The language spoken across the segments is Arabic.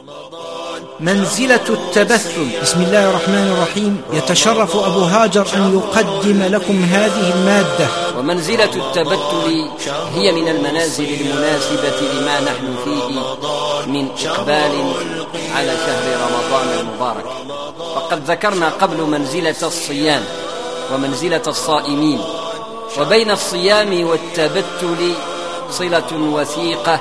منزلة التبثل. بسم الله الرحمن الرحيم. يتشرف أبو هاجر أن يقدم لكم هذه المادة. ومنزلة التبتل هي من المنازل المناسبة لما نحن فيه من إقبال على شهر رمضان المبارك. فقد ذكرنا قبل منزلة الصيام ومنزلة الصائمين، وبين الصيام والتبتل صلة وثيقة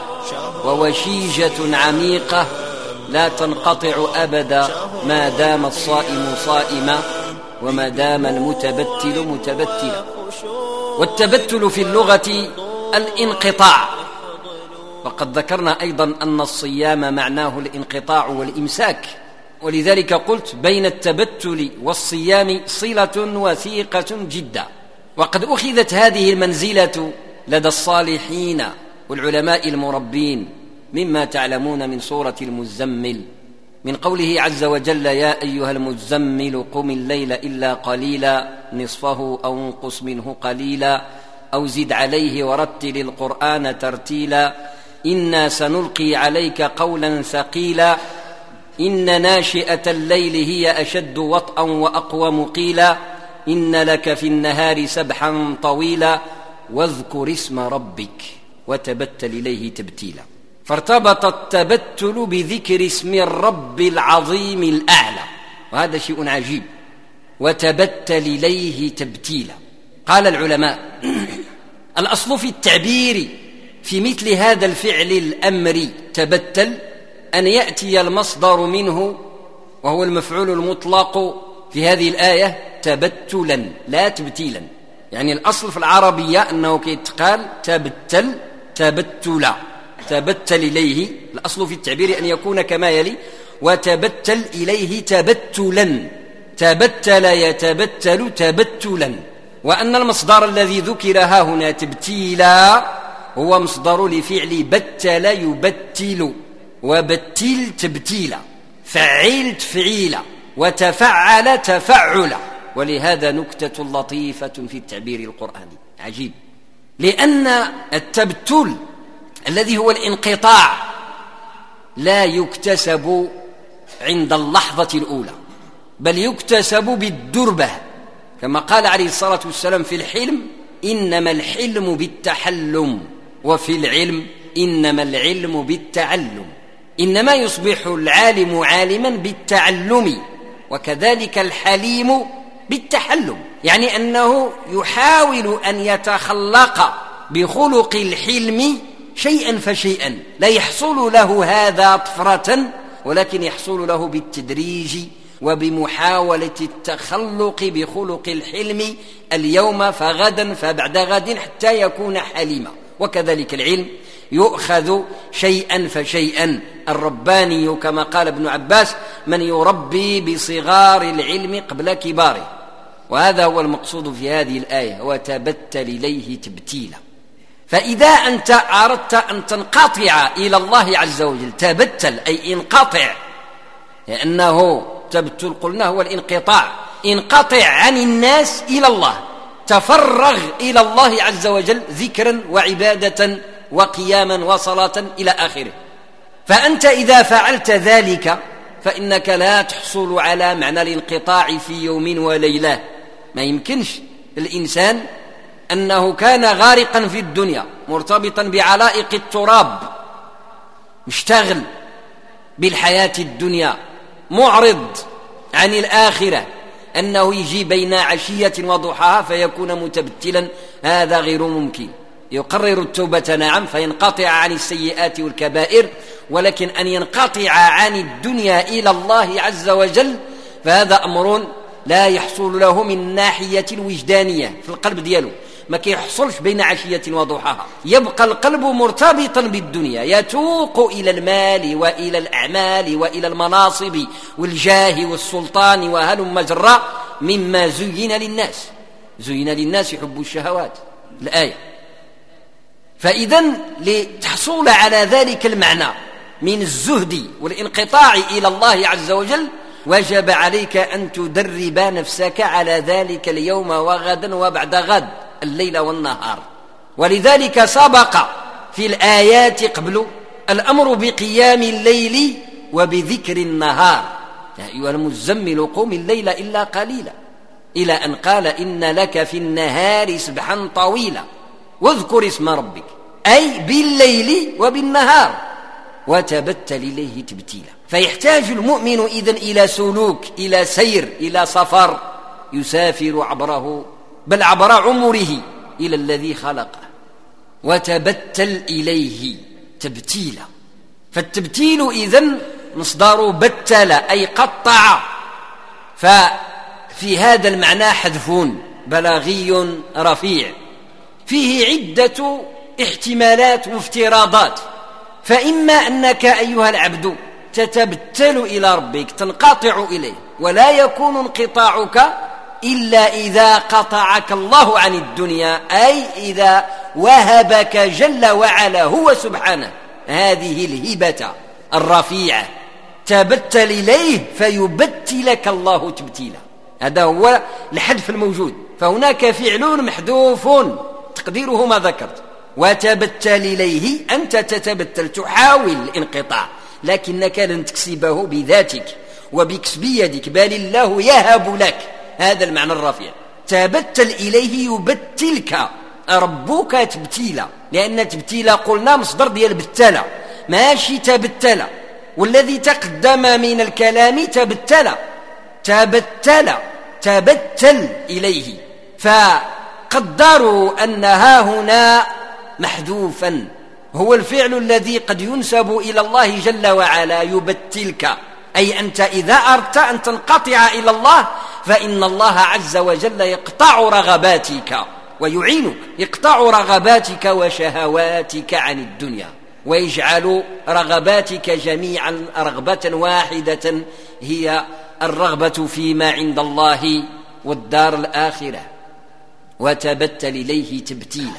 ووشيجة عميقة لا تنقطع أبدا ما دام الصائم صائما وما دام المتبتل متبتلا. والتبتل في اللغة الانقطاع، وقد ذكرنا أيضا أن الصيام معناه الانقطاع والإمساك، ولذلك قلت بين التبتل والصيام صلة وثيقة جدا. وقد أخذت هذه المنزلة لدى الصالحين والعلماء المربين مما تعلمون من سورة المزمل، من قوله عز وجل: يا أيها المزمل قم الليل إلا قليلا نصفه أو انقص منه قليلا أو زد عليه ورتل القرآن ترتيلا إنا سنلقي عليك قولا ثقيلا إن ناشئة الليل هي أشد وطئا وأقوم قيلا إن لك في النهار سبحا طويلا واذكر اسم ربك وتبتل إليه تبتيلا. فارتبط التبتل بذكر اسم الرب العظيم الأعلى، وهذا شيء عجيب. وتبتل إليه تبتيلا. قال العلماء: الأصل في التعبير في مثل هذا الفعل الأمر تبتل أن يأتي المصدر منه وهو المفعول المطلق في هذه الآية تبتلا لا تبتيلا. يعني الأصل في العربية أنه كيتقال تبتل تبتلا، تبتل إليه. الأصل في التعبير أن يكون كما يلي: وتبتل إليه تبتلا، تبتل يتبتل تبتلا. وأن المصدر الذي ذكر ها هنا تبتيلا هو مصدر لفعل بتل يبتل، وبتل تبتيلا، فعيل تفعيلا، وتفعل تفعلا. ولهذا نكتة لطيفة في التعبير القرآني عجيب، لأن التبتل الذي هو الانقطاع لا يكتسب عند اللحظة الأولى، بل يكتسب بالدربة، كما قال عليه الصلاة والسلام في الحلم: إنما الحلم بالتحلم، وفي العلم إنما العلم بالتعلم. إنما يصبح العالم عالما بالتعلم، وكذلك الحليم بالتحلم، يعني أنه يحاول أن يتخلق بخلق الحلم شيئا فشيئا، لا يحصل له هذا طفرة، ولكن يحصل له بالتدريج وبمحاولة التخلق بخلق الحلم اليوم فغدا فبعد غد حتى يكون حليما. وكذلك العلم يؤخذ شيئا فشيئا. الرباني كما قال ابن عباس: من يربي بصغار العلم قبل كباره. وهذا هو المقصود في هذه الآية: وتبتل إليه تبتيلا. فإذا أنت أردت أن تنقطع إلى الله عز وجل، تبتل أي انقطع، لأنه تبتل قلنا هو الانقطاع، انقطع عن الناس إلى الله، تفرغ إلى الله عز وجل ذكرا وعبادة وقياما وصلاة إلى آخره. فأنت إذا فعلت ذلك فإنك لا تحصل على معنى الانقطاع في يوم وليلة. ما يمكنش الإنسان أنه كان غارقا في الدنيا مرتبطا بعلائق التراب، مشتغل بالحياة الدنيا، معرض عن الآخرة، أنه يجي بين عشية وضحاها فيكون متبتلا. هذا غير ممكن. يقرر التوبة نعم، فينقطع عن السيئات والكبائر، ولكن أن ينقطع عن الدنيا إلى الله عز وجل فهذا أمر لا يحصل له من الناحية الوجدانية في القلب دياله، ما كيحصلش بين عشية وضحاها. يبقى القلب مرتبطا بالدنيا، يتوق إلى المال وإلى الأعمال وإلى المناصب والجاه والسلطان وهلم جرا مما زين للناس. زين للناس حب الشهوات، الآية. فإذن لتحصل على ذلك المعنى من الزهد والانقطاع إلى الله عز وجل وجب عليك أن تدرب نفسك على ذلك اليوم وغدا وبعد غد، الليل والنهار. ولذلك سبق في الآيات قبل الأمر بقيام الليل وبذكر النهار. يا أيها المزمل قم الليل إلا قليلا، إلى أن قال إن لك في النهار سبحا طويلا واذكر اسم ربك، أي بالليل وبالنهار، وتبتل إليه تبتيلا. فيحتاج المؤمن إذن إلى سلوك، إلى سير، إلى سفر يسافر عبره، بل عبر عمره إلى الذي خلقه. وتبتل إليه تبتيلا. فالتبتيل إذن مصدر بتل أي قطع، ففي هذا المعنى حذف بلاغي رفيع فيه عدة احتمالات وافتراضات. فإما أنك أيها العبد تتبتل إلى ربك، تنقطع إليه، ولا يكون انقطاعك إلا إذا قطعك الله عن الدنيا، أي إذا وهبك جل وعلا هو سبحانه هذه الهبة الرفيعة، تبتل إليه فيبتلك الله تبتيلا. هذا هو الحذف الموجود. فهناك فعل محذوف تقديره ما ذكرت، وتبتل إليه، أنت تتبتل، تحاول الانقطاع، لكنك لن تكسبه بذاتك وبكسب يدك، بل الله يهب لك. هذا المعنى الرفيع. تبتل إليه يبتلك ربك تبتيلا، لأن تبتيلا قلنا مصدر ديال بتلا، ماشي تبتل. والذي تقدم من الكلام تبتل إليه. فقدروا أنها هنا محذوفا، هو الفعل الذي قد ينسب إلى الله جل وعلا، يبتلك، أي أنت إذا أردت أن تنقطع إلى الله فإن الله عز وجل يقطع رغباتك ويعينك، يقطع رغباتك وشهواتك عن الدنيا، ويجعل رغباتك جميعا رغبة واحدة، هي الرغبة فيما عند الله والدار الآخرة. وتبتل إليه تبتيلا.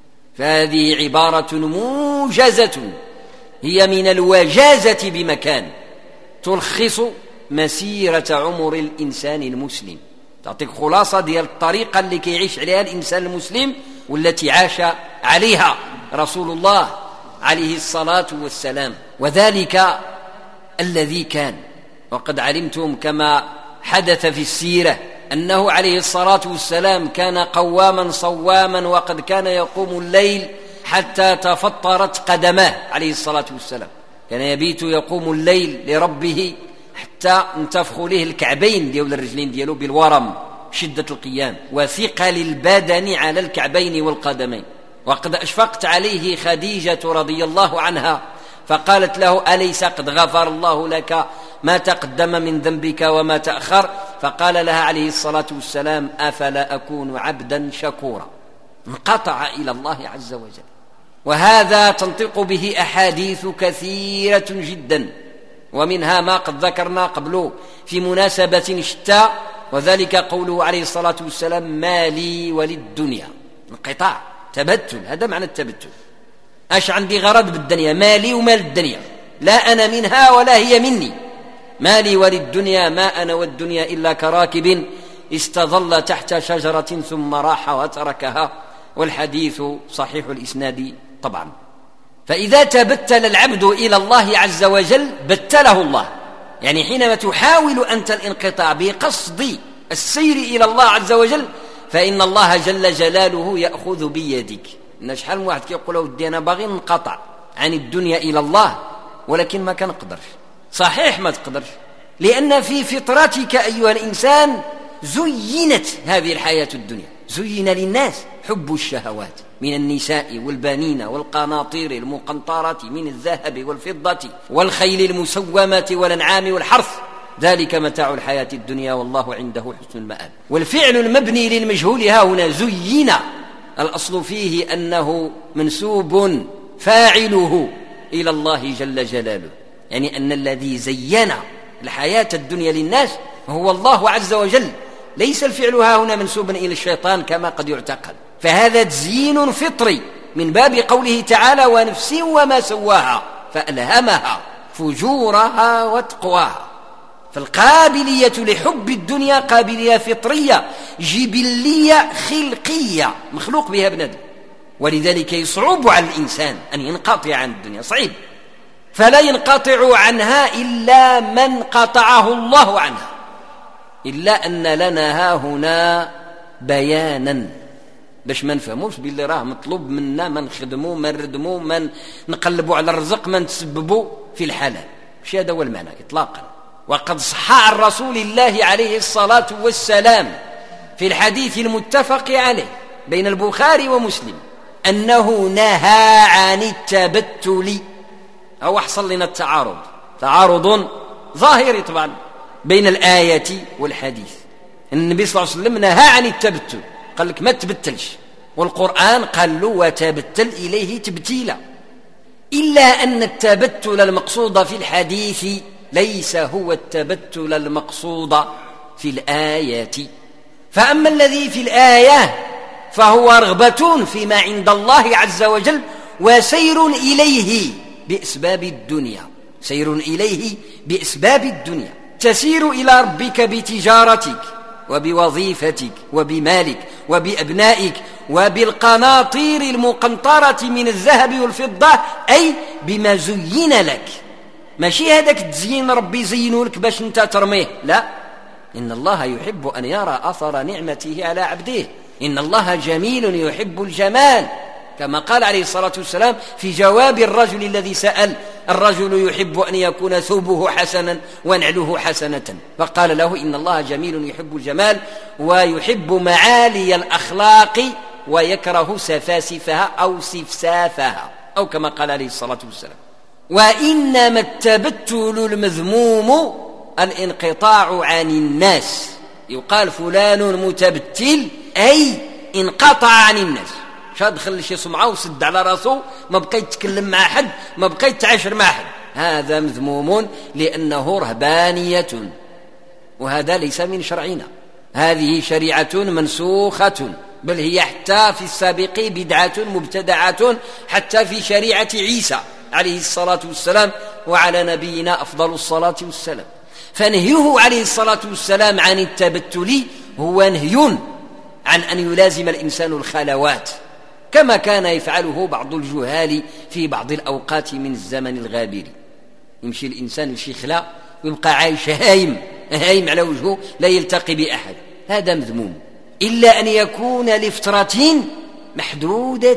فهذه عبارة موجزة، هي من الوجازة بمكان، تلخص مسيرة عمر الإنسان المسلم، تعطيك خلاصة ديال الطريقة اللي كيعيش عليها الإنسان المسلم والتي عاش عليها رسول الله عليه الصلاة والسلام. وذلك الذي كان، وقد علمتم كما حدث في السيرة أنه عليه الصلاة والسلام كان قواما صواما، وقد كان يقوم الليل حتى تفطرت قدماه عليه الصلاة والسلام، كان يبيت يقوم الليل لربه حتى انتفخوا له الكعبين ديال الرجلين ديالو بالورم، شدة القيام وثقل البدن على الكعبين والقدمين. وقد أشفقت عليه خديجة رضي الله عنها فقالت له أليس قد غفر الله لك ما تقدم من ذنبك وما تأخر؟ فقال لها عليه الصلاة والسلام أفلا أكون عبدا شكورا. انقطع إلى الله عز وجل. وهذا تنطق به أحاديث كثيرة جدا، ومنها ما قد ذكرنا قبله في مناسبة شتى، وذلك قوله عليه الصلاة والسلام ما لي وللدنيا. انقطاع، تبتل، هذا معنى التبتل. أش عندي غرض بالدنيا، مالي ومال الدنيا، لا أنا منها ولا هي مني، مالي وللدنيا، ما أنا والدنيا إلا كراكب استظل تحت شجرة ثم راح وتركها. والحديث صحيح الإسناد طبعا. فإذا تبتل العبد إلى الله عز وجل بتله الله، يعني حينما تحاول أنت الانقطاع بقصد السير إلى الله عز وجل فإن الله جل جلاله يأخذ بيدك. إن شحال من واحد كيقول ودي أنا باغي ننقطع عن الدنيا إلى الله ولكن ما كنقدرش. صحيح ما تقدرش، لأن في فطرتك أيها الإنسان زينت هذه الحياة الدنيا، زين للناس حب الشهوات من النساء والبنين والقناطير المقنطرة من الذهب والفضة والخيل المسومة والأنعام والحرث، ذلك متاع الحياة الدنيا والله عنده حسن المآب. والفعل المبني للمجهول ها هنا زين، الأصل فيه أنه منسوب فاعله إلى الله جل جلاله، يعني أن الذي زين الحياة الدنيا للناس هو الله عز وجل، ليس الفعل ها هنا منسوبا إلى الشيطان كما قد يعتقد. فهذا تزيين فطري من باب قوله تعالى ونفس وما سواها فألهمها فجورها وتقواها. فالقابلية لحب الدنيا قابلية فطرية جبلية خلقية مخلوق بها ابن آدم، ولذلك يصعب على الإنسان أن ينقطع عن الدنيا، صعيب. فلا ينقطع عنها إلا من قطعه الله عنها، إلا أن لنا ها هنا بيانا باش ما نفهموش باللي راه مطلوب منا ما نخدموا ما نردموا ما نقلبوا على الرزق ما نتسببوا في الحلال، مش هذا هو المعنى إطلاقا. وقد صح عن رسول الله عليه الصلاة والسلام في الحديث المتفق عليه بين البخاري ومسلم أنه نهى عن التبتل. أو حصل لنا تعارض ظاهري طبعا بين الآية والحديث. النبي صلى الله عليه وسلم نهى عن التبتل، قال لك ما تبتلش، والقرآن قال له وتبتل إليه تبتيلا. إلا أن التبتل المقصود في الحديث ليس هو التبتل المقصود في الآية. فأما الذي في الآية فهو رغبة فيما عند الله عز وجل وسير إليه بأسباب الدنيا، سير إليه بأسباب الدنيا، تسير إلى ربك بتجارتك وبوظيفتك وبمالك وبأبنائك وبالقناطير المقنطرة من الذهب والفضة، أي بما زين لك. ماشي هذاك التزيين ربي زينه لك باش انت ترميه، لا، إن الله يحب أن يرى أثر نعمته على عبده، إن الله جميل يحب الجمال، كما قال عليه الصلاة والسلام في جواب الرجل الذي سأل: الرجل يحب أن يكون ثوبه حسنا ونعله حسنة، فقال له: إن الله جميل يحب الجمال ويحب معالي الأخلاق ويكره سفاسفها أو سفسافها، أو كما قال عليه الصلاة والسلام. وإنما التبتل المذموم الانقطاع عن الناس، يقال فلان متبتل أي انقطع عن الناس، دخل شي سمعة وسد على راسه، ما بقى يتكلم مع حد، ما بقى يتعاشر مع حد، هذا مذموم لأنه رهبانية، وهذا ليس من شرعنا، هذه شريعة منسوخة، بل هي حتى في السابق بدعة مبتدعة، حتى في شريعة عيسى عليه الصلاة والسلام وعلى نبينا أفضل الصلاة والسلام. فنهيه عليه الصلاة والسلام عن التبتل هو نهي عن أن يلازم الإنسان الخلوات كما كان يفعله بعض الجهال في بعض الأوقات من الزمن الغابر. يمشي الإنسان لشي خلا ويبقى عايش هايم على وجهه لا يلتقي بأحد، هذا مذموم، إلا أن يكون لفترة محدودة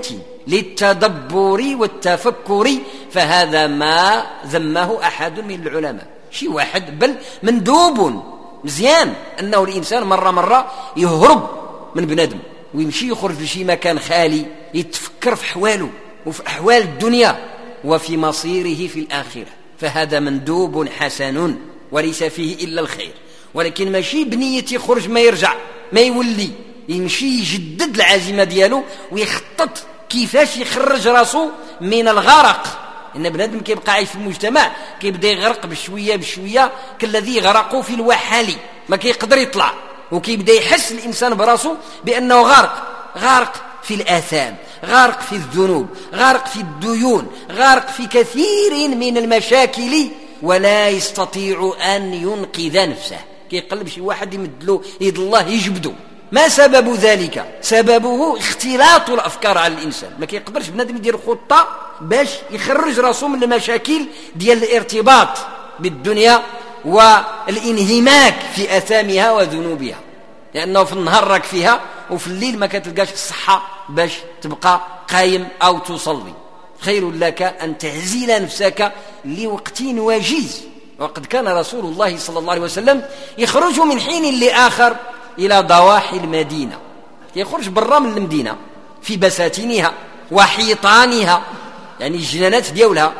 للتدبر والتفكر، فهذا ما ذمه أحد من العلماء، شي واحد، بل مندوب مزيان أنه الإنسان مرة يهرب من بنادم ويمشي يخرج لشي مكان خالي، يتفكر في حواله وفي أحوال الدنيا وفي مصيره في الآخرة، فهذا مندوب حسن وليس فيه إلا الخير. ولكن ماشي بنية يخرج ما يرجع ما يولي، يمشي يجدد العزيمة دياله ويخطط كيفاش يخرج راسه من الغرق. إن بنادم كيبقى عايش في المجتمع كيبدا يغرق بشوية كالذي غرقه في الوحل، ما كيقدر يطلع، وكيبدا يحس الإنسان براسه بأنه غارق في الآثام، غارق في الذنوب، غارق في الديون، غارق في كثير من المشاكل، ولا يستطيع أن ينقذ نفسه. كيقلب شي واحد يمدله يد الله يجبده. ما سبب ذلك؟ سببه اختلاط الأفكار على الإنسان، ما كيقدرش بنادم يدير خطة باش يخرج راسه من المشاكل ديال الارتباط بالدنيا والانهماك في آثامها وذنوبها، لأنه في النهار راك فيها وفي الليل ما كتلقاش الصحة باش تبقى قايم أو تصلي. خير لك أن تعزل نفسك لوقت وجيز. وقد كان رسول الله صلى الله عليه وسلم يخرج من حين لآخر إلى ضواحي المدينة، يخرج برا من المدينة في بساتينها وحيطانها، يعني الجنانات ديولها،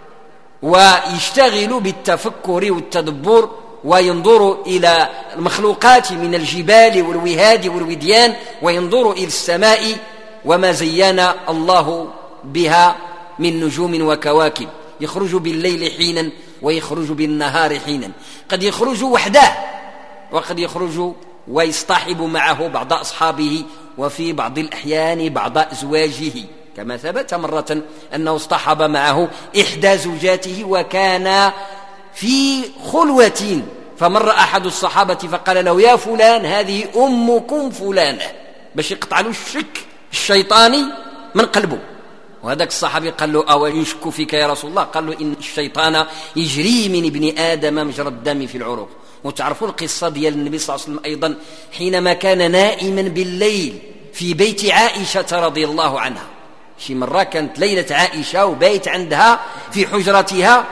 ويشتغل بالتفكر والتدبر وينظر إلى المخلوقات من الجبال والوهاد والوديان، وينظر إلى السماء وما زين الله بها من نجوم وكواكب. يخرج بالليل حينا ويخرج بالنهار حينا، قد يخرج وحده وقد يخرج ويصطحب معه بعض أصحابه، وفي بعض الأحيان بعض أزواجه، كما ثبت مرة أنه اصطحب معه إحدى زوجاته وكان في خلوة، فمر أحد الصحابة فقال له: يا فلان هذه أمكم فلانة، باش يقطع له الشك الشيطاني من قلبه. وهذاك الصحابي قال له أو يشك فيك يا رسول الله؟ قال له إن الشيطان يجري من ابن آدم مجرى الدم في العروق. وتعرفوا القصة ديال النبي صلى الله عليه وسلم أيضا حينما كان نائما بالليل في بيت عائشة رضي الله عنها. شي مرة كانت ليلة عائشة وبيت عندها في حجرتها،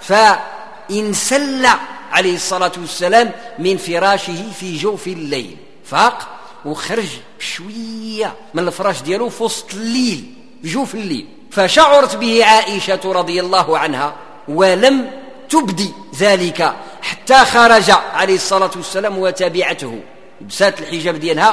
فانسل عليه الصلاة والسلام من فراشه في جوف الليل، فاق وخرج شوية من الفراش ديالو في وسط الليل جوف الليل، فشعرت به عائشة رضي الله عنها ولم تبدي ذلك حتى خرج عليه الصلاة والسلام وتبعته، لبسات الحجاب ديالها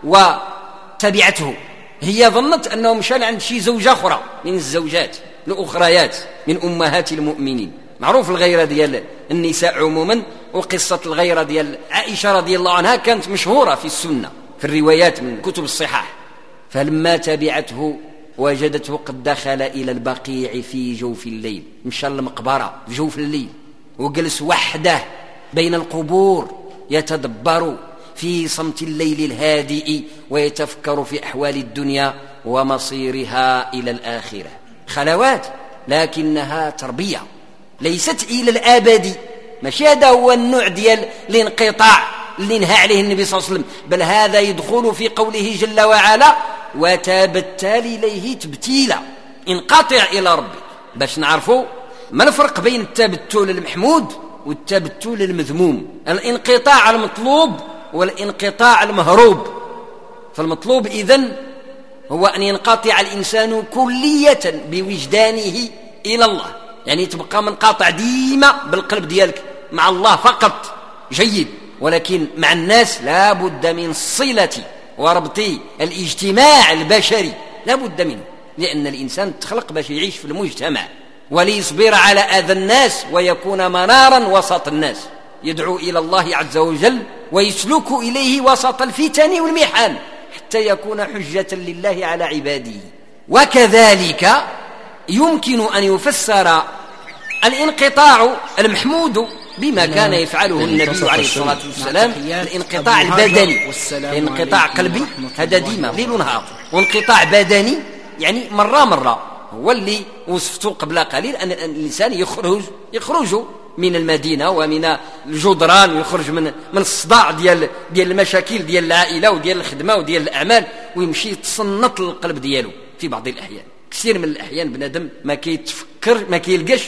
وتبعته. هي ظنت أنه مشى عند شي زوجة أخرى من الزوجات الأخريات من أمهات المؤمنين. معروف الغيرة ديال النساء عموما، وقصة الغيرة ديال عائشة رضي الله عنها كانت مشهورة في السنة في الروايات من كتب الصحاح. فلما تبعته وجدته قد دخل إلى البقيع في جوف الليل، مشى المقبرة في جوف الليل وجلس وحده بين القبور يتدبر في صمت الليل الهادئ ويتفكر في أحوال الدنيا ومصيرها إلى الآخرة. خلوات لكنها تربية ليست إلى الأبد، ماشي هذا هو النوع ديال الانقطاع اللي نهى عليه النبي صلى الله عليه وسلم، بل هذا يدخل في قوله جل وعلا وتبتل إليه تبتيلا، انقطع إلى ربك. باش نعرفوا ما الفرق بين التبتل المحمود والتبتل المذموم. الانقطاع المطلوب والانقطاع المهروب. فالمطلوب إذن هو أن ينقطع الإنسان كلية بوجدانه إلى الله، يعني تبقى منقاطع ديما بالقلب ديالك مع الله فقط، جيد، ولكن مع الناس لا بد من الصلة وربط الاجتماع البشري، لا بد منه، لأن الإنسان تخلق باش يعيش في المجتمع وليصبر على أذى الناس ويكون منارا وسط الناس، يدعو إلى الله عز وجل ويسلك إليه وسط الفتن والمحن حتى يكون حجة لله على عباده. وكذلك يمكن أن يفسر الانقطاع المحمود بما كان يفعله النبي عليه الصلاة والسلام، الانقطاع البدني. انقطاع قلبي هذا ديما ليل ونهار، وانقطاع بدني يعني مرة هو اللي وصفته قبل قليل، أن الإنسان يخرج من المدينة ومن الجدران ويخرج من الصداع ديال المشاكل ديال العائلة وديال الخدمة وديال الأعمال، ويمشي يتصنط القلب دياله. في بعض الأحيان، كثير من الأحيان بنادم ما كيتفكر، ما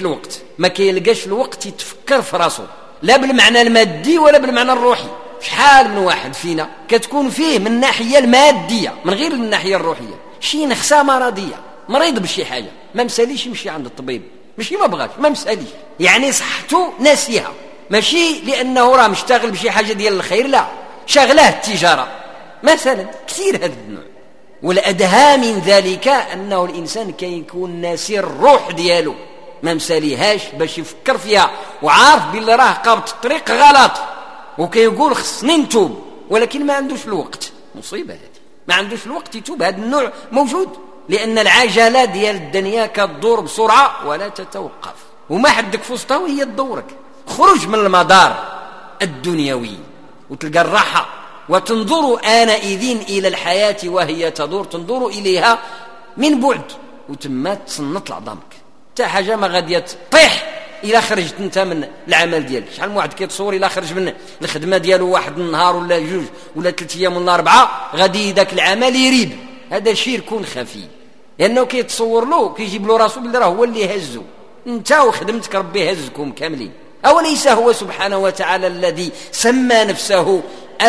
كيلقاش الوقت يتفكر في راسه، لا بالمعنى المادي ولا بالمعنى الروحي. شحال من واحد فينا كتكون فيه من الناحية المادية من غير من الناحية الروحية شي نخسة مرضية، مريض بشي حاجة، ما مساليش يمشي عند الطبيب، ماشي ما بغاش، ما مساليش، يعني صحته ناسيها، ماشي لأنه راه مشتغل بشي حاجة ديال الخير، لا، شغله التجارة مثلا. كثير هذا النوع. والأدهى من ذلك أنه الإنسان كيكون ناسي الروح ديالو، ما مساليهاش باش يفكر فيها، وعارف بالله راه قابط الطريق غلط وكيقول خصني نتوب، ولكن ما عندوش الوقت. مصيبة هذه، ما عندوش الوقت يتوب. هذا النوع موجود، لأن العجلة ديال الدنيا كتدور بسرعة ولا تتوقف، وما حدك في وسطها وهي تدورك. خرج من المدار الدنيوي وتلقى الراحة، وتنظر آنئذ إلى الحياة وهي تدور، تنظر إليها من بعد، وتما تصنط لعظامك. تا حاجة ما غادي تطيح إلا خرجت انت من العمل ديالك. شحال من واحد كيتصور إلا خرج من الخدمة ديالو واحد النهار ولا جوج ولا 3 أيام ولا 4، غادي ذاك العمل يريب. هذا شرك خفي، لأنه كيتصور له، كيجيب له راسه بالله راه هو اللي هزه، انت وخدمتك ربي هزكم كاملين. أوليس هو سبحانه وتعالى الذي سمى نفسه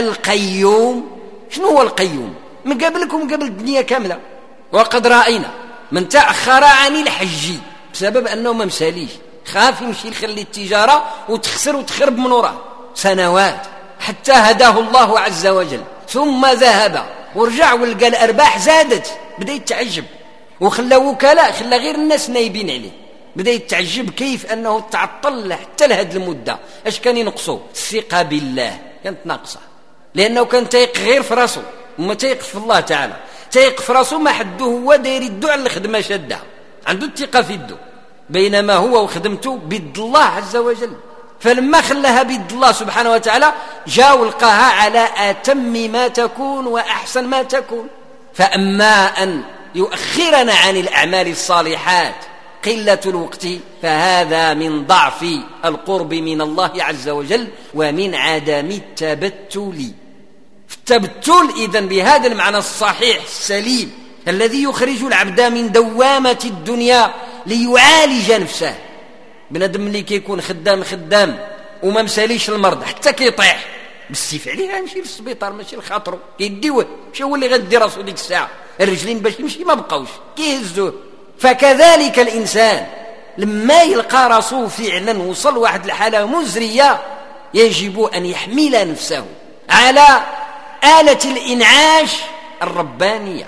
القيوم؟ شنو هو القيوم؟ من قبلكم قبل الدنيا كاملة. وقد رأينا من تأخر عن الحج بسبب أنه ما مساليش، خاف يمشي يخلي التجارة وتخسر وتخرب من وراه سنوات، حتى هداه الله عز وجل، ثم ذهب ورجع ولقى الأرباح زادت، بدأ يتعجب، وخلى وكلاء، خلى غير الناس نايبين عليه، بدأ يتعجب كيف أنه تعطل حتى لهذه المدة. اش كان ينقصه؟ الثقة بالله كانت ناقصة، لأنه كان تيق غير في راسه وما تيق في الله تعالى. تيق في راسه ما حده هو داير يدو على الخدمة شادها، عنده الثقة في يده، بينما هو وخدمته بيد الله عز وجل. فلما خلاها بيد الله سبحانه وتعالى جاء ولقاها على أتم ما تكون وأحسن ما تكون. فأما أن يؤخرنا عن الأعمال الصالحات قلة الوقت، فهذا من ضعف القرب من الله عز وجل ومن عدم التبتل. التبتل إذن بهذا المعنى الصحيح السليم الذي يخرج العبد من دوامة الدنيا ليعالج نفسه. بنادم اللي كيكون خدام وما مساليش المرض حتى كيطيح بالسيف عليه يمشي للسبيطار ماشي لخاطرو كيديوه، ماشي هو اللي غادي راسو ديك الساعه، الرجلين باش يمشي ما بقاوش كيهزوه. فكذلك الإنسان لما يلقى راسه فعلا وصل واحد الحالة مزرية يجب أن يحمل نفسه على آلة الإنعاش الربانية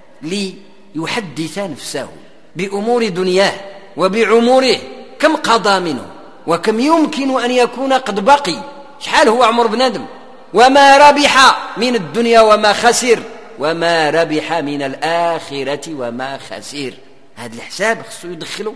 ليحدث نفسه بأمور دنياه وبعمره، كم قضى منه وكم يمكن أن يكون قد بقي، شحال هو عمر بنادم، وما ربح من الدنيا وما خسر، وما ربح من الآخرة وما خسر. هذا الحساب خصو يدخله.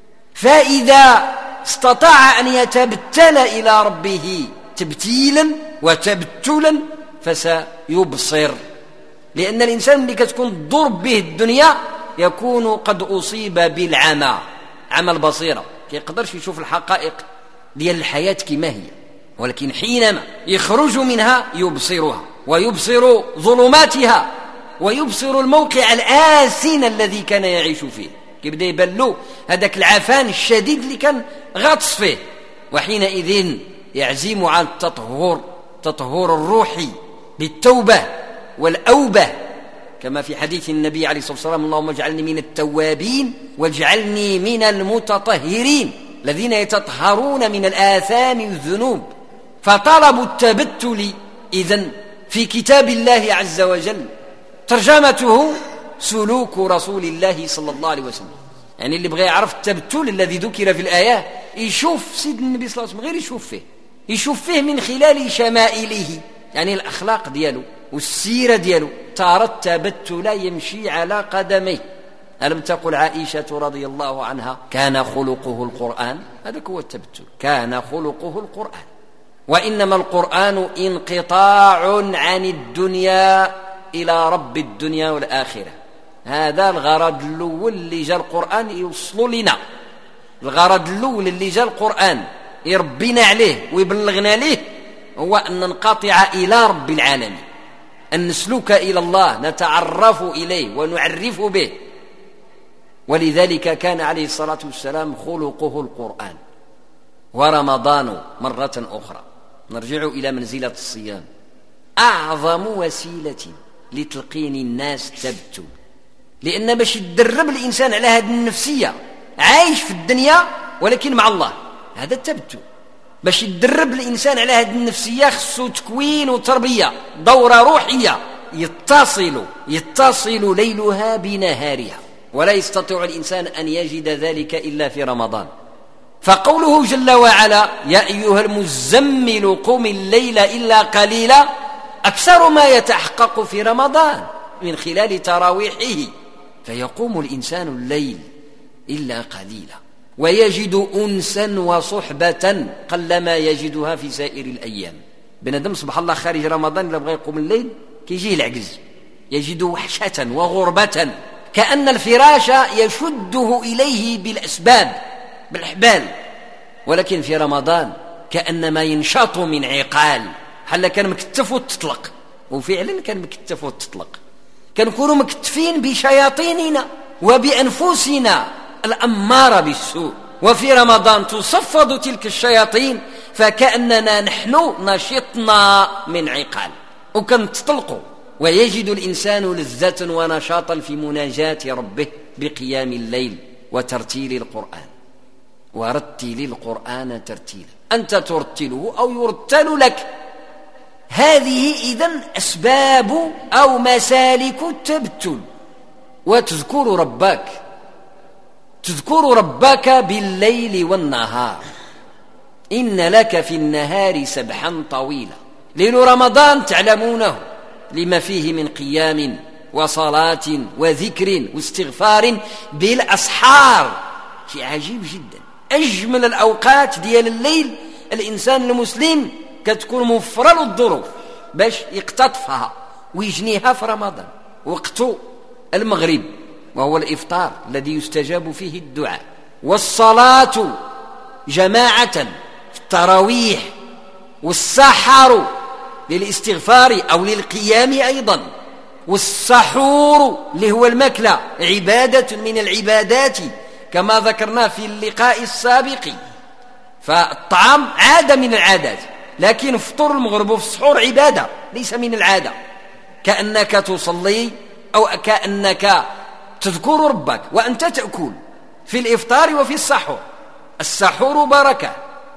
فإذا استطاع أن يتبتل إلى ربه تبتيلا وتبتلا فسيبصر، لأن الإنسان اللي كتكون ضرب به الدنيا يكون قد أصيب بالعمى، عمى البصيرة، كيقدرش يشوف الحقائق ديال الحياة كما هي، ولكن حينما يخرج منها يبصرها ويبصر ظلماتها ويبصر الموقع الآسن الذي كان يعيش فيه، كيبدا يبان له هذاك العفان الشديد اللي كان غاطس فيه، وحينئذ يعزم على التطهر الروحي بالتوبة والأوبة، كما في حديث النبي عليه الصلاة والسلام: اللهم اجعلني من التوابين واجعلني من المتطهرين الذين يتطهرون من الآثام والذنوب. فطلب التبتل إذن في كتاب الله عز وجل ترجمته سلوك رسول الله صلى الله عليه وسلم. يعني اللي بغى يعرف التبتل الذي ذكر في الآية يشوف سيد النبي صلى الله عليه وسلم، غير يشوف فيه من خلال شمائله، يعني الأخلاق دياله والسيرة دياله. ترى التبتل يمشي على قدميه. ألم تقل عائشة رضي الله عنها: كان خلقه القرآن؟ هذا هو التبتل، كان خلقه القرآن. وإنما القرآن انقطاع عن الدنيا إلى رب الدنيا والآخرة. هذا الغرض الأول اللي جاء القرآن يوصل لنا، الغرض الأول اللي جاء القرآن يربينا عليه ويبلغنا ليه هو أن ننقطع إلى رب العالمين، أن نسلك إلى الله، نتعرف إليه ونعرف به. ولذلك كان عليه الصلاة والسلام خلقه القرآن. ورمضان مرة أخرى نرجع إلى منزلة الصيام، أعظم وسيلة لتلقين الناس التبتل، لأن باش يدرب الإنسان على هذه النفسية، عايش في الدنيا ولكن مع الله، هذا التبتل. باش يدرب الإنسان على هذه النفسية خصو تكوين وتربية، دورة روحية يتصل ليلها بنهارها، ولا يستطيع الإنسان أن يجد ذلك إلا في رمضان. فقوله جل وعلا: يا أيها المزمل قم الليل إلا قليلا، أكثر ما يتحقق في رمضان من خلال تراويحه، فيقوم الإنسان الليل إلا قليلا ويجد أنسا وصحبة قلما يجدها في سائر الأيام. بنادم سبحان الله خارج رمضان إلا بغى يقوم الليل كيجيه العجز، يجد وحشة وغربة، كأن الفراش يشده إليه بالأسباب بالحبال، ولكن في رمضان كأنما ينشط من عقال، حلا كان مكتف وتطلق، وفعلا كان مكتف وتطلق. كنكونوا مكتفين بشياطيننا وبأنفسنا الأمارة بالسوء، وفي رمضان تصفد تلك الشياطين فكأننا نحن نشطنا من عقال وكنتطلقوا. ويجد الإنسان لذة ونشاطا في مناجاة ربه بقيام الليل وترتيل القرآن. ورتل القرآن ترتيلا، أنت ترتله أو يرتل لك. هذه إذن أسباب أو مسالك التبتل. وتذكر ربك بالليل والنهار، إن لك في النهار سبحا طويلا. ليل رمضان تعلمونه لما فيه من قيام وصلاة وذكر واستغفار بالأسحار، شيء عجيب جدا. أجمل الأوقات ديال الليل الإنسان المسلم كتكون موفرة له الظروف باش يقتطفها ويجنيها في رمضان. وقت المغرب وهو الإفطار الذي يستجاب فيه الدعاء، والصلاة جماعة في التراويح، والسحر للاستغفار أو للقيام أيضا، والسحور اللي هو المكلة عبادة من العبادات كما ذكرنا في اللقاء السابق. فالطعام عادة من العادات، لكن فطور المغرب وفي السحور عبادة ليس من العادة، كأنك تصلي أو كأنك تذكر ربك وأنت تأكل في الإفطار وفي السحور. السحور بركة.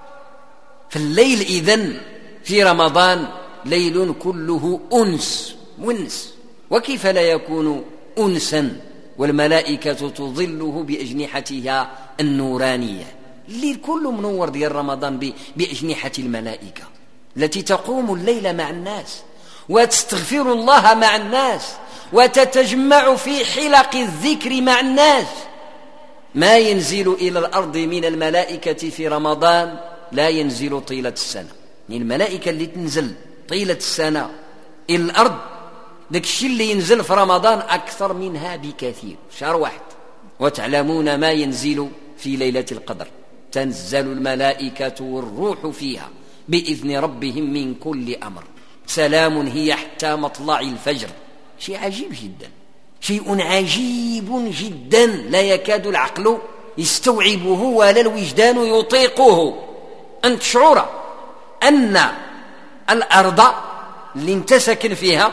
فالليل إذن في رمضان ليل كله أنس ونس، وكيف لا يكون أنسا والملائكة تظله بأجنحتها النورانية. الليل كله منور ديال رمضان بأجنحة الملائكة التي تقوم الليل مع الناس وتستغفر الله مع الناس وتتجمع في حلق الذكر مع الناس. ما ينزل إلى الأرض من الملائكة في رمضان لا ينزل طيلة السنة. يعني الملائكة اللي تنزل طيلة السنة إلى الأرض داك الشيء اللي ينزل في رمضان أكثر منها بكثير، شهر واحد. وتعلمون ما ينزل في ليلة القدر، تنزل الملائكة والروح فيها بإذن ربهم من كل أمر، سلام هي حتى مطلع الفجر. شيء عجيب جدا، شيء عجيب جدا لا يكاد العقل يستوعبه ولا الوجدان يطيقه. أن تشعر أن الأرض اللي انت ساكن فيها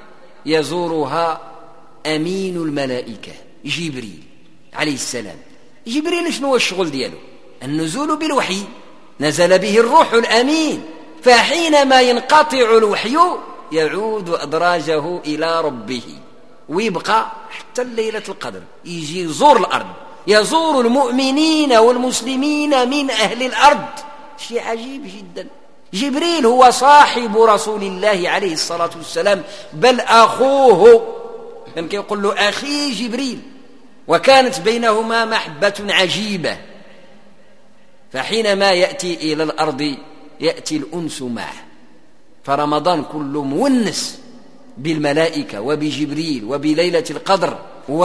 يزورها أمين الملائكة جبريل عليه السلام. جبريل شنو هو الشغل دياله؟ النزول بالوحي، نزل به الروح الأمين، فحينما ينقطع الوحي يعود أدراجه إلى ربه ويبقى حتى ليلة القدر، يجي يزور الأرض، يزور المؤمنين والمسلمين من أهل الأرض. شيء عجيب جدا. جبريل هو صاحب رسول الله عليه الصلاة والسلام، بل أخوه، يمكن يقول له أخي جبريل، وكانت بينهما محبة عجيبة. فحينما يأتي إلى الأرض يأتي الأنس معه. فرمضان كله مونس بالملائكة وبجبريل وبليلة القدر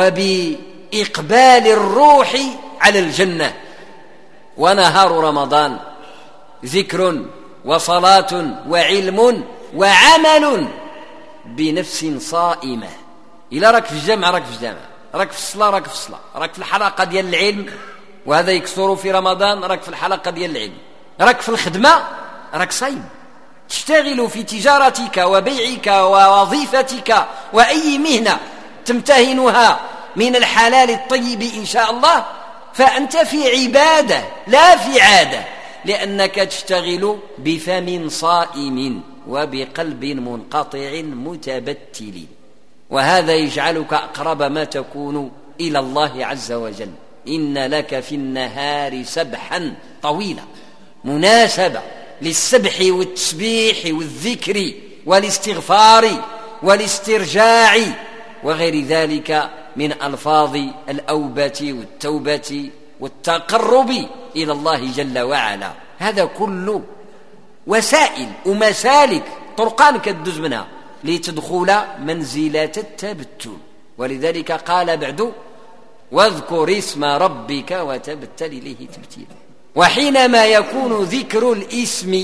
وبإقبال الروح على الجنة. ونهار رمضان ذكر وصلاة وعلم وعمل بنفس صائمة. إلا راك في الجامع راك في الجامع، راك في الصلاة راك في الصلاة، راك في الحلقة ديال العلم وهذا يكثر في رمضان، راك في الحلقة ديال العلم، راك في الخدمة راك صايم، تشتغل في تجارتك وبيعك ووظيفتك وأي مهنة تمتهنها من الحلال الطيب إن شاء الله، فأنت في عبادة لا في عادة، لأنك تشتغل بفم صائم وبقلب منقطع متبتل. وهذا يجعلك أقرب ما تكون إلى الله عز وجل. إن لك في النهار سبحا طويلا، مناسبة للسبح والتسبيح والذكر والاستغفار والاسترجاع وغير ذلك من ألفاظ الأوبة والتوبة والتقرب إلى الله جل وعلا. هذا كله وسائل ومسالك طرقان كدوز منها لتدخل منزلة التبتل. ولذلك قال بعد: واذكر اسم ربك وتبتل إليه تبتيلا. وحينما يكون ذكر الاسم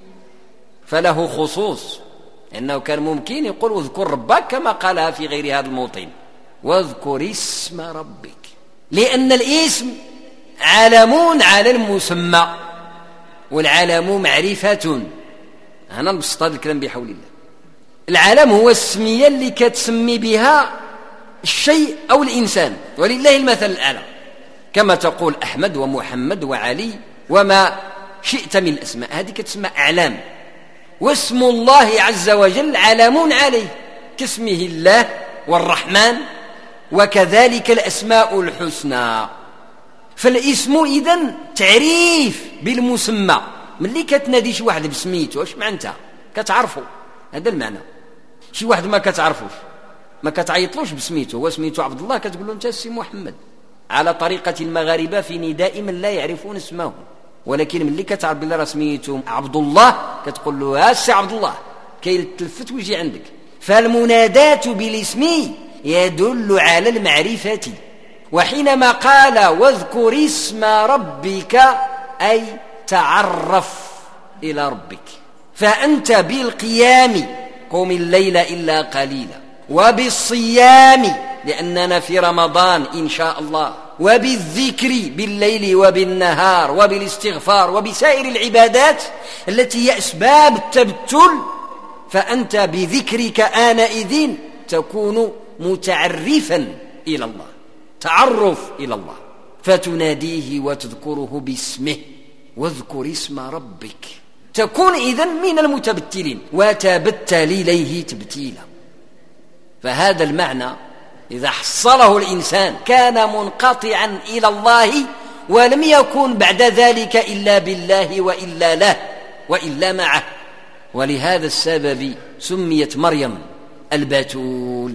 فله خصوص، لأنه كان ممكن يقول واذكر ربك كما قالها في غير هذا الموطن، واذكر اسم ربك، لأن الاسم علم على المسمى، والعلم معرفة. أنا نبسط هذا الكلام بحول الله. العلم هو السمية اللي كتسمي بها الشيء أو الإنسان، ولله المثل الأعلى، كما تقول أحمد ومحمد وعلي وما شئت من الأسماء، هذه كتسمى أعلام. واسم الله عز وجل علم عليه كاسمه الله والرحمن، وكذلك الأسماء الحسنى. فالاسم إذن تعريف بالمسمى. ملي كتنادي شي واحد بسميته واش معناتها كتعرفه، هذا المعنى. شي واحد ما كتعرفوش ما كتعيطلوش بسميته، هو سميته عبد الله كتقول له انت سي محمد، على طريقة المغاربة في نداء من لا يعرفون اسمه. ولكن ملي كتعرف بالله راه سميته عبد الله كتقول له سي عبد الله، كيلتلفت ويجي عندك. فالمنادات بالاسم يدل على المعرفة. وحينما قال واذكر اسم ربك أي تعرف إلى ربك، فأنت بالقيام قم الليل إلا قليلا، وبالصيام لأننا في رمضان إن شاء الله، وبالذكر بالليل وبالنهار، وبالاستغفار، وبسائر العبادات التي هي أسباب التبتل، فأنت بذكرك آنئذ تكون متعرفا إلى الله، تعرف إلى الله، فتناديه وتذكره باسمه، واذكر اسم ربك، تكون إذن من المتبتلين، وتبتل إليه تبتيلا. فهذا المعنى إذا حصله الإنسان كان منقطعا إلى الله، ولم يكن بعد ذلك إلا بالله وإلا له وإلا معه. ولهذا السبب سميت مريم البتول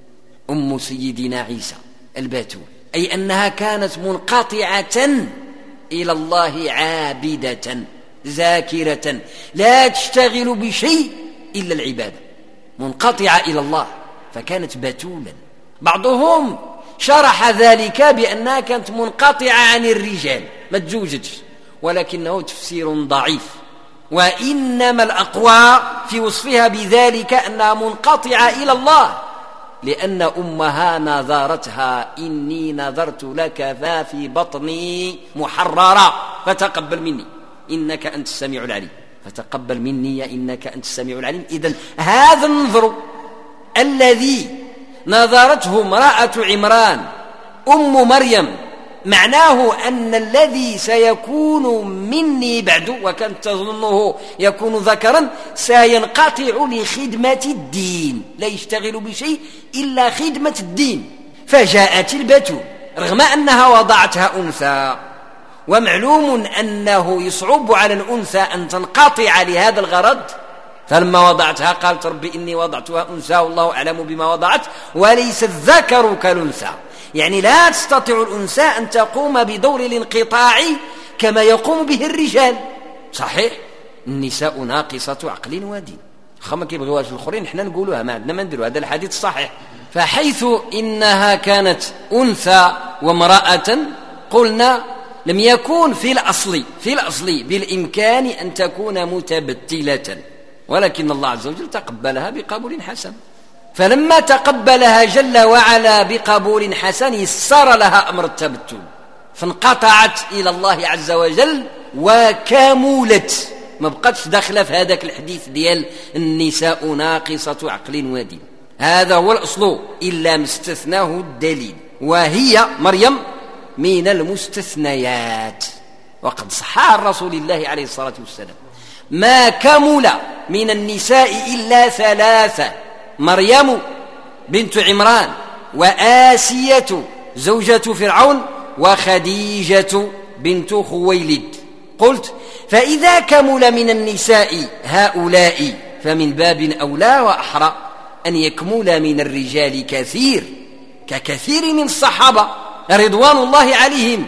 أم سيدنا عيسى، البتول أي أنها كانت منقطعة إلى الله، عابدة ذاكرة لا تشتغل بشيء إلا العبادة، منقطعة إلى الله، فكانت بتولا. بعضهم شرح ذلك بأنها كانت منقطعة عن الرجال، ما تزوجتش، ولكنه تفسير ضعيف، وإنما الأقوى في وصفها بذلك أنها منقطعة إلى الله، لأن أمها نظرتها إني نظرت لك ففي بطني محررة فتقبل مني إنك أنت السميع العليم، فتقبل مني إنك أنت السميع العليم. إذن هذا النظر الذي نظرته امرأة عمران أم مريم معناه أن الذي سيكون مني بعد، وكانت تظنه يكون ذكرا، سينقطع لخدمة الدين، لا يشتغل بشيء إلا خدمة الدين. فجاءت البتول رغم أنها وضعتها أنثى، ومعلوم أنه يصعب على الأنثى أن تنقطع لهذا الغرض، فلما وضعتها قالت ربي إني وضعتها أنثى والله أعلم بما وضعت وليس الذكر كالأنثى، يعني لا تستطيع الأنثى أن تقوم بدور الانقطاع كما يقوم به الرجال. صحيح النساء ناقصة عقل ودين، خما كيبغيوهاش الآخرين حنا نقولوها، ما عندنا ما نديروا، هذا الحديث صحيح. فحيث إنها كانت أنثى وامرأة قلنا لم يكون في الأصل بالإمكان أن تكون متبتلة، ولكن الله عز وجل تقبلها بقبول حسن. فلما تقبلها جل وعلا بقبول حسن يسر لها أمر التبتل، فانقطعت إلى الله عز وجل وكاملت، ما بقتش داخله في هذاك الحديث ديال النساء ناقصة عقل ودين. هذا هو الأصل إلا ما استثناه الدليل، وهي مريم من المستثنيات. وقد صح عن رسول الله عليه الصلاة والسلام ما كمل من النساء إلا ثلاثة: مريم بنت عمران، وآسية زوجة فرعون، وخديجة بنت خويلد. قلت فإذا كمل من النساء هؤلاء فمن باب أولى وأحرى أن يكمل من الرجال كثير، ككثير من الصحابة رضوان الله عليهم.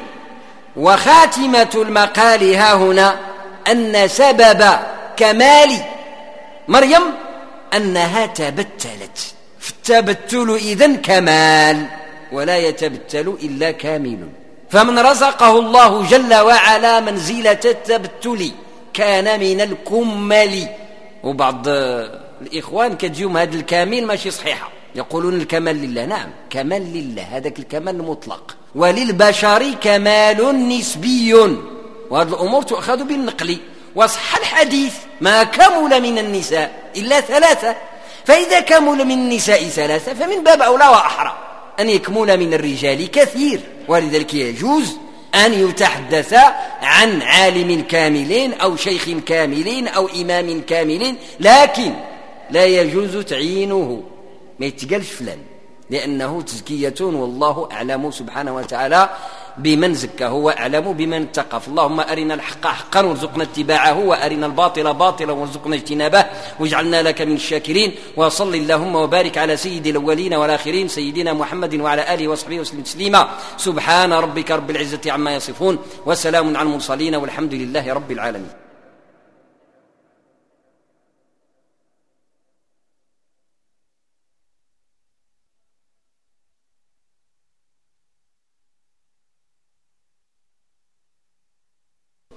وخاتمة المقال ها هنا أن سبب كمال مريم أنها تبتلت، فالتبتل إذن كمال، ولا يتبتل إلا كامل. فمن رزقه الله جل وعلا منزلة التبتل كان من الكمل. وبعض الإخوان كتجيهم هذا الكامل ماشي صحيحة، يقولون الكمال لله. نعم كمال لله، هذاك الكمال المطلق، وللبشر كمال نسبي، وهذه الأمور تؤخذ بالنقل. وصح الحديث ما كمل من النساء إلا ثلاثة، فإذا كمل من النساء ثلاثة فمن باب أولى وأحرى أن يكمل من الرجال كثير. ولذلك يجوز أن يتحدث عن عالم كاملين أو شيخ كاملين أو إمام كاملين، لكن لا يجوز تعيينه، ما يتقالش فلان، لأنه تزكية، والله أعلم سبحانه وتعالى بمن زكاه وأعلم بمن اتقى. اللهم أرنا الحق حقا وارزقنا اتباعه، وأرنا الباطل باطلا وارزقنا اجتنابه، واجعلنا لك من الشاكرين. وصل اللهم وبارك على سيد الأولين والآخرين سيدنا محمد وعلى آله وصحبه وسلم تسليما. سبحان ربك رب العزة عما يصفون، وسلام على المرسلين، والحمد لله رب العالمين.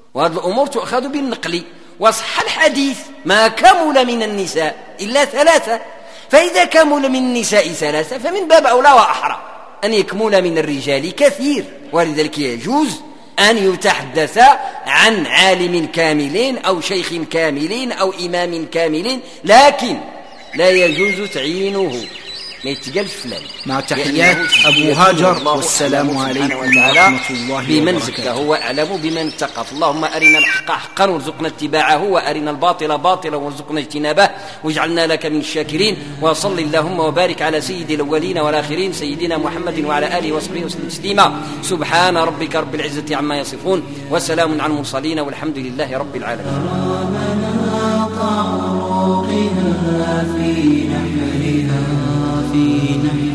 وهذه الأمور تؤخذ بالنقل. وصح الحديث ما كمل من النساء إلا 3، فإذا كمل من النساء 3 فمن باب أولى وأحرى أن يكمل من الرجال كثير. ولذلك يجوز أن يتحدث عن عالم كاملين أو شيخ كاملين أو إمام كاملين، لكن لا يجوز تعيينه، ما يتقالش فلان. مع تحيات أبو هاجر، والسلام عليكم ورحمة الله بمن زكاه هو أعلم بمن اتقى. اللهم أرنا الحق حقا وارزقنا اتباعه، وأرنا الباطل باطلا وارزقنا اجتنابه، واجعلنا لك من الشاكرين. وصل اللهم وبارك على سيد الأولين والآخرين سيدنا محمد وعلى آله وصحبه وسلم تسليما. سبحان ربك رب العزة عما يصفون، وسلام على المرسلين، والحمد لله رب العالمين. في نحرها